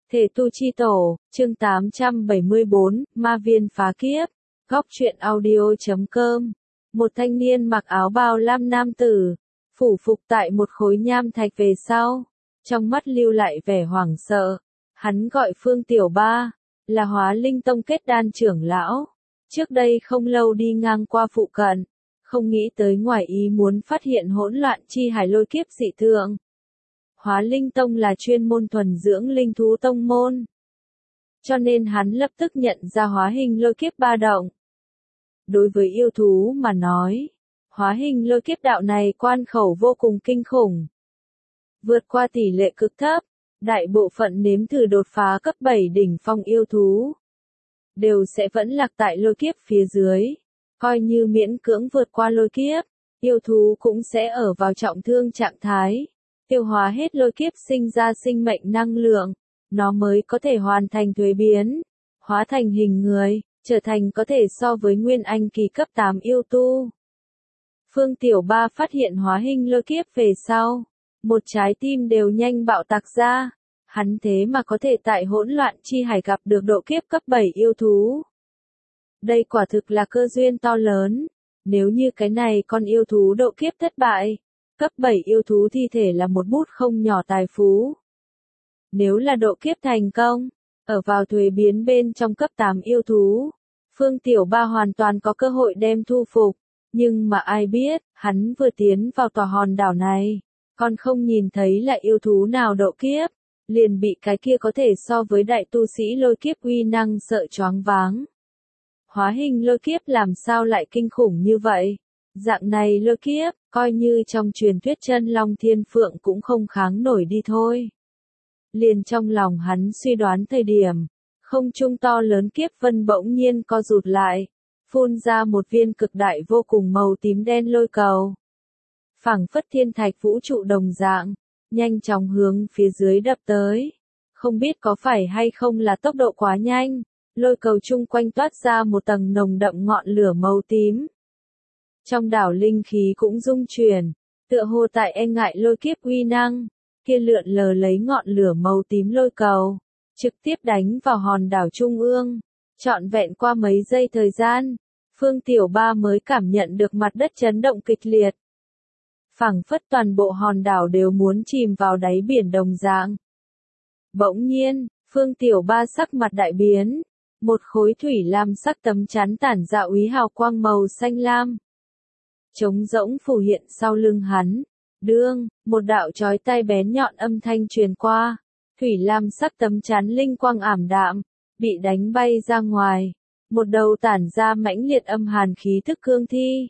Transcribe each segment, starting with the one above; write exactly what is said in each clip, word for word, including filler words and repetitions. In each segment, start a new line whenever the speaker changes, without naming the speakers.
Thể tu chi tổ, chương tám trăm bảy mươi bốn, Ma viên phá kiếp, góc truyện audio.com. Một thanh niên mặc áo bào lam nam tử, phủ phục tại một khối nham thạch về sau, trong mắt lưu lại vẻ hoảng sợ. Hắn gọi Phương Tiểu Ba, là Hóa Linh Tông kết đan trưởng lão. Trước đây không lâu đi ngang qua phụ cận, không nghĩ tới ngoài ý muốn phát hiện hỗn loạn chi hải lôi kiếp dị thường. Hóa Linh Tông là chuyên môn thuần dưỡng linh thú tông môn, cho nên hắn lập tức nhận ra hóa hình lôi kiếp ba động. Đối với yêu thú mà nói, hóa hình lôi kiếp đạo này quan khẩu vô cùng kinh khủng. Vượt qua tỷ lệ cực thấp, đại bộ phận nếm thử đột phá cấp bảy đỉnh phong yêu thú, đều sẽ vẫn lạc tại lôi kiếp phía dưới. Coi như miễn cưỡng vượt qua lôi kiếp, yêu thú cũng sẽ ở vào trọng thương trạng thái, tiêu hóa hết lôi kiếp sinh ra sinh mệnh năng lượng, nó mới có thể hoàn thành thuế biến, hóa thành hình người, trở thành có thể so với nguyên anh kỳ cấp tám yêu tu. Phương Tiểu Ba phát hiện hóa hình lôi kiếp về sau, một trái tim đều nhanh bạo tạc ra, hắn thế mà có thể tại hỗn loạn chi hải gặp được độ kiếp cấp bảy yêu thú. Đây quả thực là cơ duyên to lớn, nếu như cái này con yêu thú độ kiếp thất bại, cấp bảy yêu thú thi thể là một bút không nhỏ tài phú. Nếu là độ kiếp thành công, ở vào thuế biến bên trong cấp tám yêu thú, Phương Tiểu Ba hoàn toàn có cơ hội đem thu phục, nhưng mà ai biết, hắn vừa tiến vào tòa hòn đảo này, còn không nhìn thấy là yêu thú nào độ kiếp, liền bị cái kia có thể so với đại tu sĩ lôi kiếp uy năng sợ choáng váng. Hóa hình lôi kiếp làm sao lại kinh khủng như vậy? Dạng này lôi kiếp, coi như trong truyền thuyết chân long thiên phượng cũng không kháng nổi đi thôi. Liền trong lòng hắn suy đoán thời điểm, không trung to lớn kiếp vân bỗng nhiên co rụt lại, phun ra một viên cực đại vô cùng màu tím đen lôi cầu. Phảng phất thiên thạch vũ trụ đồng dạng, nhanh chóng hướng phía dưới đập tới. Không biết có phải hay không là tốc độ quá nhanh, lôi cầu chung quanh toát ra một tầng nồng đậm ngọn lửa màu tím. Trong đảo linh khí cũng rung chuyển, tựa hồ tại e ngại lôi kiếp uy năng, kia lượn lờ lấy ngọn lửa màu tím lôi cầu, trực tiếp đánh vào hòn đảo trung ương. Trọn vẹn qua mấy giây thời gian, Phương Tiểu Ba mới cảm nhận được mặt đất chấn động kịch liệt. Phảng phất toàn bộ hòn đảo đều muốn chìm vào đáy biển đồng dạng. Bỗng nhiên, Phương Tiểu Ba sắc mặt đại biến, một khối thủy lam sắc tấm chắn tản ra úy hào quang màu xanh lam. Trống rỗng phủ hiện sau lưng hắn, đương, một đạo chói tai bén nhọn âm thanh truyền qua, thủy lam sắc tấm chắn linh quang ảm đạm, bị đánh bay ra ngoài, một đầu tản ra mãnh liệt âm hàn khí thức cương thi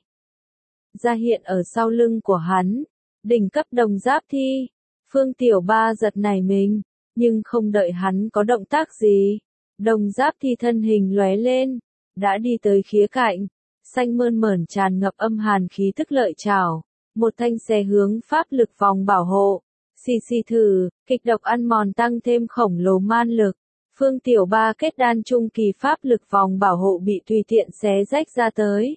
ra hiện ở sau lưng của hắn, đỉnh cấp đồng giáp thi. Phương Tiểu Ba giật nảy mình, nhưng không đợi hắn có động tác gì, đồng giáp thi thân hình lóe lên, đã đi tới khía cạnh, xanh mơn mởn tràn ngập âm hàn khí thức lợi chảo, một thanh xe hướng pháp lực vòng bảo hộ, xì xì thử, kịch độc ăn mòn tăng thêm khổng lồ man lực. Phương Tiểu Ba kết đan trung kỳ pháp lực vòng bảo hộ bị tùy tiện xé rách ra tới.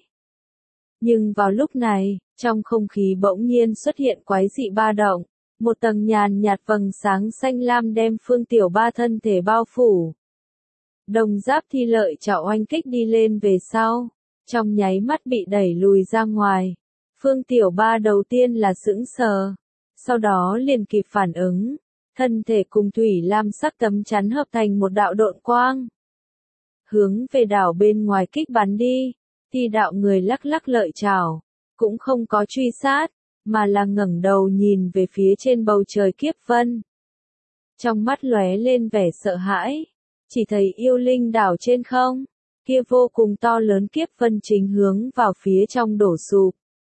Nhưng vào lúc này, trong không khí bỗng nhiên xuất hiện quái dị ba động, một tầng nhàn nhạt vầng sáng xanh lam đem Phương Tiểu Ba thân thể bao phủ. Đồng giáp thi lợi chảo oanh kích đi lên về sau, trong nháy mắt bị đẩy lùi ra ngoài. Phương Tiểu Ba đầu tiên là sững sờ, sau đó liền kịp phản ứng, thân thể cùng thủy lam sắc tấm chắn hợp thành một đạo độn quang, hướng về đảo bên ngoài kích bắn đi. Thì đạo người lắc lắc lợi chảo, cũng không có truy sát, mà là ngẩng đầu nhìn về phía trên bầu trời kiếp vân. Trong mắt lóe lên vẻ sợ hãi, chỉ thấy yêu linh đảo trên không, kia vô cùng to lớn kiếp vân chính hướng vào phía trong đổ sụp.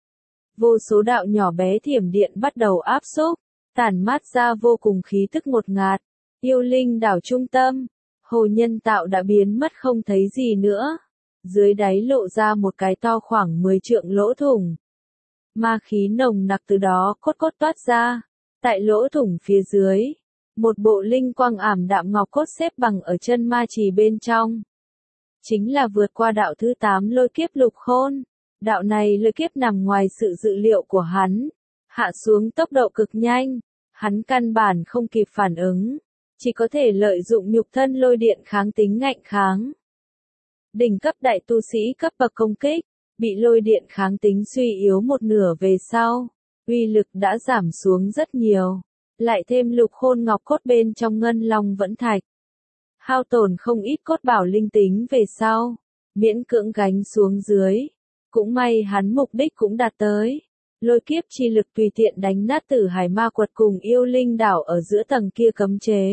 Vô số đạo nhỏ bé thiểm điện bắt đầu áp xúc, tản mát ra vô cùng khí tức ngột ngạt. Yêu linh đảo trung tâm, hồ nhân tạo đã biến mất không thấy gì nữa. Dưới đáy lộ ra một cái to khoảng mười trượng lỗ thủng. Ma khí nồng nặc từ đó cốt cốt toát ra. Tại lỗ thủng phía dưới, một bộ linh quang ảm đạm ngọc cốt xếp bằng ở chân ma trì bên trong. Chính là vượt qua đạo thứ tám lôi kiếp lục khôn. Đạo này lôi kiếp nằm ngoài sự dự liệu của hắn. Hạ xuống tốc độ cực nhanh. Hắn căn bản không kịp phản ứng. chỉ có thể lợi dụng nhục thân lôi điện kháng tính ngạnh kháng. Đỉnh cấp đại tu sĩ cấp bậc công kích, bị lôi điện kháng tính suy yếu một nửa về sau, uy lực đã giảm xuống rất nhiều. Lại thêm lục khôn ngọc cốt bên trong ngân long vẫn thạch. Hao tổn không ít cốt bảo linh tính về sau, miễn cưỡng gánh xuống dưới. Cũng may hắn mục đích cũng đạt tới. Lôi kiếp chi lực tùy tiện đánh nát Tử Hải Ma Quật cùng yêu linh đảo ở giữa tầng kia cấm chế.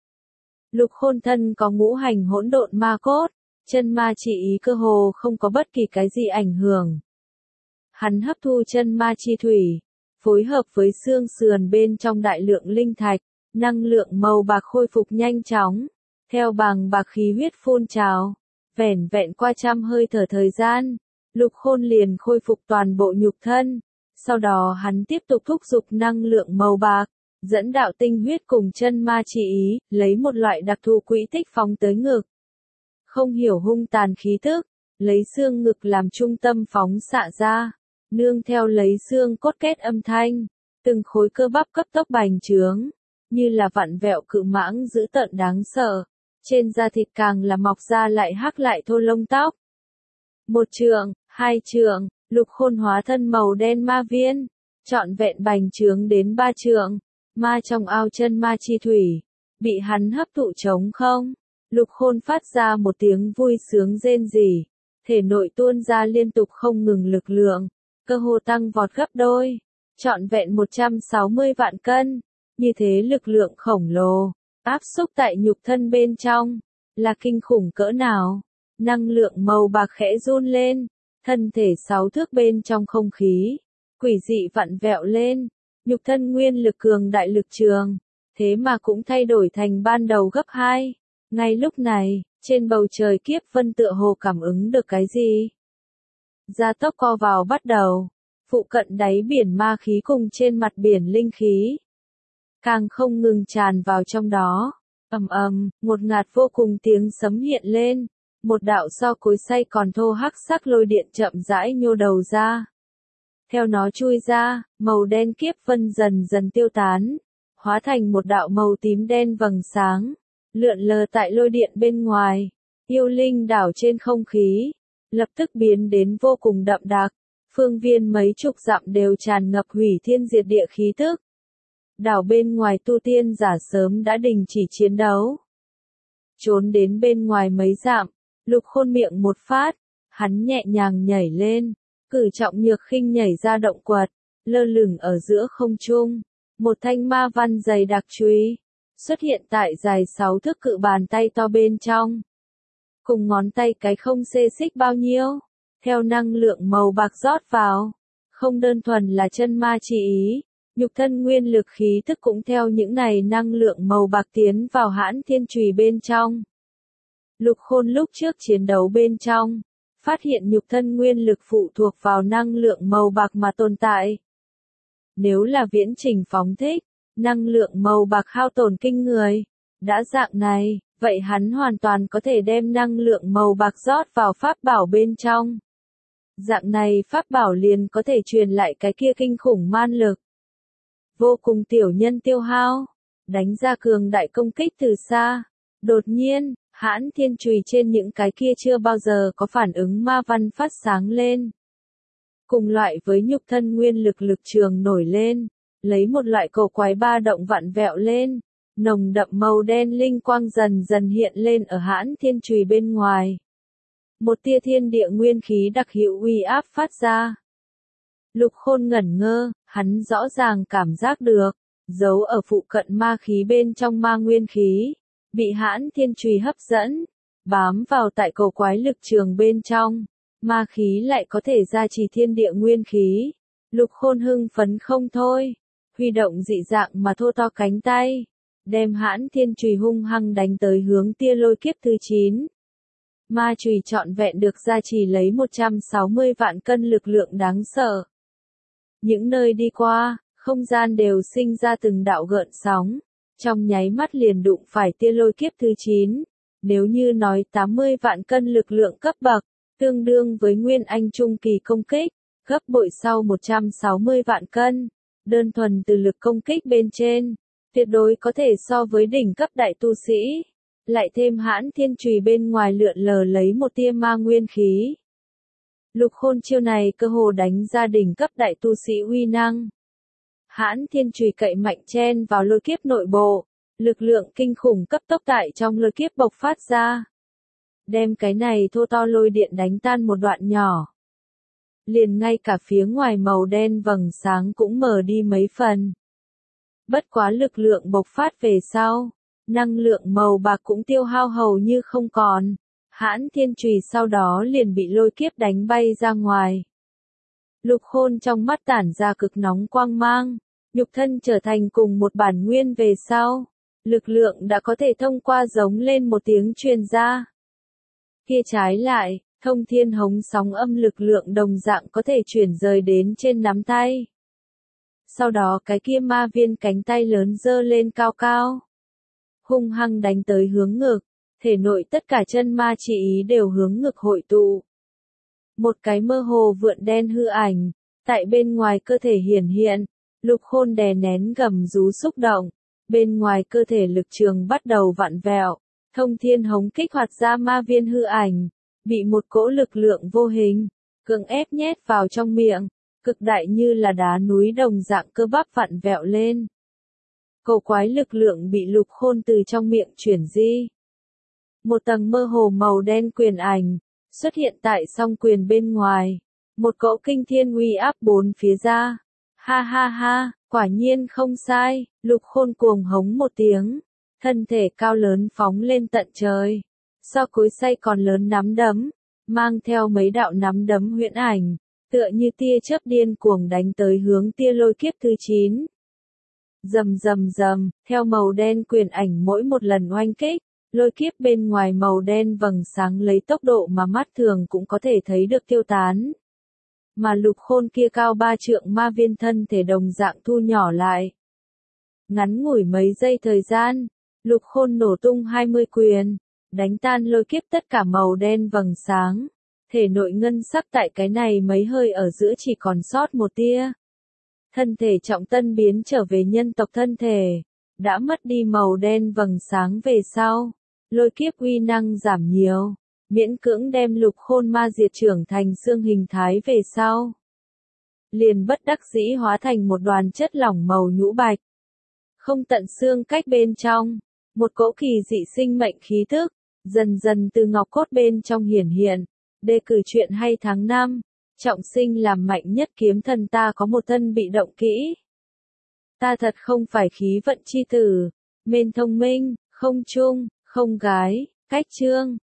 Lục khôn thân có ngũ hành hỗn độn ma cốt, chân ma chi ý cơ hồ không có bất kỳ cái gì ảnh hưởng. Hắn hấp thu chân ma chi thủy, phối hợp với xương sườn bên trong đại lượng linh thạch, năng lượng màu bạc khôi phục nhanh chóng, theo bàng bạc khí huyết phun trào, vẻn vẹn qua trăm hơi thở thời gian, lục khôn liền khôi phục toàn bộ nhục thân, sau đó hắn tiếp tục thúc giục năng lượng màu bạc, dẫn đạo tinh huyết cùng chân ma chi ý, lấy một loại đặc thù quỹ tích phóng tới ngực. Không hiểu hung tàn khí tức, lấy xương ngực làm trung tâm phóng xạ ra. Nương theo lấy xương cốt kết âm thanh, từng khối cơ bắp cấp tốc bành trướng, như là vặn vẹo cự mãng dữ tợn đáng sợ, trên da thịt càng là mọc ra lại hắc lại thô lông tóc. Một trượng, hai trượng, lục khôn hóa thân màu đen ma viên, trọn vẹn bành trướng đến ba trượng, ma trong ao chân ma chi thủy, bị hắn hấp thụ trống không, lục khôn phát ra một tiếng vui sướng rên rỉ, thể nội tuôn ra liên tục không ngừng lực lượng. Cơ hồ tăng vọt gấp đôi, trọn vẹn một trăm sáu mươi vạn cân, như thế lực lượng khổng lồ, áp xúc tại nhục thân bên trong, là kinh khủng cỡ nào, năng lượng màu bạc khẽ run lên, thân thể sáu thước bên trong không khí, quỷ dị vặn vẹo lên, nhục thân nguyên lực cường đại lực trường, thế mà cũng thay đổi thành ban đầu gấp hai, ngay lúc này, trên bầu trời kiếp vân tựa hồ cảm ứng được cái gì. Gia tốc co vào bắt đầu, phụ cận đáy biển ma khí cùng trên mặt biển linh khí. Càng không ngừng tràn vào trong đó, ầm ầm, một ngạt vô cùng tiếng sấm hiện lên, một đạo so cối xay còn thô hắc sắc lôi điện chậm rãi nhô đầu ra. Theo nó chui ra, màu đen kiếp vân dần dần tiêu tán, hóa thành một đạo màu tím đen vầng sáng, lượn lờ tại lôi điện bên ngoài, yêu linh đảo trên không khí. Lập tức biến đến vô cùng đậm đặc, phương viên mấy chục dặm đều tràn ngập hủy thiên diệt địa khí tức. Đảo bên ngoài tu tiên giả sớm đã đình chỉ chiến đấu. Trốn đến bên ngoài mấy dặm, lục khôn miệng một phát, hắn nhẹ nhàng nhảy lên, cử trọng nhược khinh nhảy ra động quật, lơ lửng ở giữa không trung. Một thanh ma văn dày đặc chùy xuất hiện tại dài sáu thước cự bàn tay to bên trong. Cùng ngón tay cái không xê xích bao nhiêu, theo năng lượng màu bạc rót vào, không đơn thuần là chân ma chi ý, nhục thân nguyên lực khí tức cũng theo những này năng lượng màu bạc tiến vào hãn thiên chùy bên trong. Lục khôn lúc trước chiến đấu bên trong, phát hiện nhục thân nguyên lực phụ thuộc vào năng lượng màu bạc mà tồn tại. Nếu là viễn trình phóng thích, năng lượng màu bạc hao tổn kinh người, đã dạng này. Vậy hắn hoàn toàn có thể đem năng lượng màu bạc rót vào pháp bảo bên trong. Dạng này pháp bảo liền có thể truyền lại cái kia kinh khủng man lực. Vô cùng tiểu nhân tiêu hao, đánh ra cường đại công kích từ xa. Đột nhiên, hãn thiên chùy trên những cái kia chưa bao giờ có phản ứng ma văn phát sáng lên. Cùng loại với nhục thân nguyên lực lực trường nổi lên, lấy một loại cổ quái ba động vặn vẹo lên. Nồng đậm màu đen linh quang dần dần hiện lên ở hãn thiên chùy bên ngoài. Một tia thiên địa nguyên khí đặc hữu uy áp phát ra. Lục khôn ngẩn ngơ, hắn rõ ràng cảm giác được, giấu ở phụ cận ma khí bên trong ma nguyên khí, bị hãn thiên chùy hấp dẫn, bám vào tại cầu quái lực trường bên trong, ma khí lại có thể gia trì thiên địa nguyên khí. Lục khôn hưng phấn không thôi, huy động dị dạng mà thô to cánh tay. Đem hãn thiên chùy hung hăng đánh tới hướng tia lôi kiếp thứ chín. Ma chùy trọn vẹn được gia trì lấy một trăm sáu mươi vạn cân lực lượng đáng sợ. Những nơi đi qua, không gian đều sinh ra từng đạo gợn sóng, trong nháy mắt liền đụng phải tia lôi kiếp thứ chín. Nếu như nói tám mươi vạn cân lực lượng cấp bậc, tương đương với nguyên anh trung kỳ công kích, gấp bội sau một trăm sáu mươi vạn cân, đơn thuần từ lực công kích bên trên. tuyệt đối có thể so với đỉnh cấp đại tu sĩ. Lại thêm hãn thiên chùy bên ngoài lượn lờ lấy một tia ma nguyên khí. Lục Khôn chiêu này cơ hồ đánh ra đỉnh cấp đại tu sĩ uy năng. Hãn thiên chùy cậy mạnh chen vào lôi kiếp nội bộ, lực lượng kinh khủng cấp tốc tại trong lôi kiếp bộc phát ra. Đem cái này thô to lôi điện đánh tan một đoạn nhỏ. Liền ngay cả phía ngoài màu đen vầng sáng cũng mờ đi mấy phần. Bất quá lực lượng bộc phát về sau, năng lượng màu bạc cũng tiêu hao hầu như không còn. Hãn thiên chùy sau đó liền bị lôi kiếp đánh bay ra ngoài. Lục Khôn trong mắt tản ra cực nóng quang mang, nhục thân trở thành cùng một bản nguyên về sau. Lực lượng đã có thể thông qua giống lên một tiếng truyền ra. Kia trái lại, thông thiên hống sóng âm lực lượng đồng dạng có thể chuyển rời đến trên nắm tay. Sau đó cái kia ma viên cánh tay lớn dơ lên cao cao. Hung hăng đánh tới hướng ngực, thể nội tất cả chân ma chi ý đều hướng ngực hội tụ. Một cái mơ hồ vượn đen hư ảnh, tại bên ngoài cơ thể hiển hiện, Lục Khôn đè nén gầm rú xúc động, bên ngoài cơ thể lực trường bắt đầu vặn vẹo, thông thiên hống kích hoạt ra ma viên hư ảnh, bị một cỗ lực lượng vô hình, cưỡng ép nhét vào trong miệng, cực đại như là đá núi đồng dạng cơ bắp vặn vẹo lên. Cổ quái lực lượng bị Lục Khôn từ trong miệng chuyển di. Một tầng mơ hồ màu đen quyền ảnh, xuất hiện tại song quyền bên ngoài. Một cỗ kinh thiên uy áp bốn phía ra. Ha ha ha, quả nhiên không sai, Lục Khôn cuồng hống một tiếng. Thân thể cao lớn phóng lên tận trời. So cối xay còn lớn nắm đấm, mang theo mấy đạo nắm đấm huyễn ảnh, tựa như tia chớp điên cuồng đánh tới hướng tia lôi kiếp thứ chín. Rầm rầm rầm, theo màu đen quyền ảnh mỗi một lần oanh kích, lôi kiếp bên ngoài màu đen vầng sáng lấy tốc độ mà mắt thường cũng có thể thấy được tiêu tán. Mà Lục Khôn kia cao ba trượng ma viên thân thể đồng dạng thu nhỏ lại. Ngắn ngủi mấy giây thời gian, Lục Khôn nổ tung hai mươi quyền, đánh tan lôi kiếp tất cả màu đen vầng sáng. Thể nội ngân sắc tại cái này mấy hơi ở giữa chỉ còn sót một tia. Thân thể trọng tân biến trở về nhân tộc thân thể, đã mất đi màu đen vầng sáng về sau, lôi kiếp uy năng giảm nhiều, miễn cưỡng đem Lục Khôn ma diệt trưởng thành xương hình thái về sau. Liền bất đắc dĩ hóa thành một đoàn chất lỏng màu nhũ bạch. Không tận xương cách bên trong, một cỗ kỳ dị sinh mệnh khí tức, dần dần từ ngọc cốt bên trong hiển hiện. Đề cử chuyện hay tháng năm, trọng sinh làm mạnh nhất kiếm thần ta có một thân bị động kỹ. Ta thật không phải khí vận chi tử, mên thông minh, không trung, không gái, cách chương.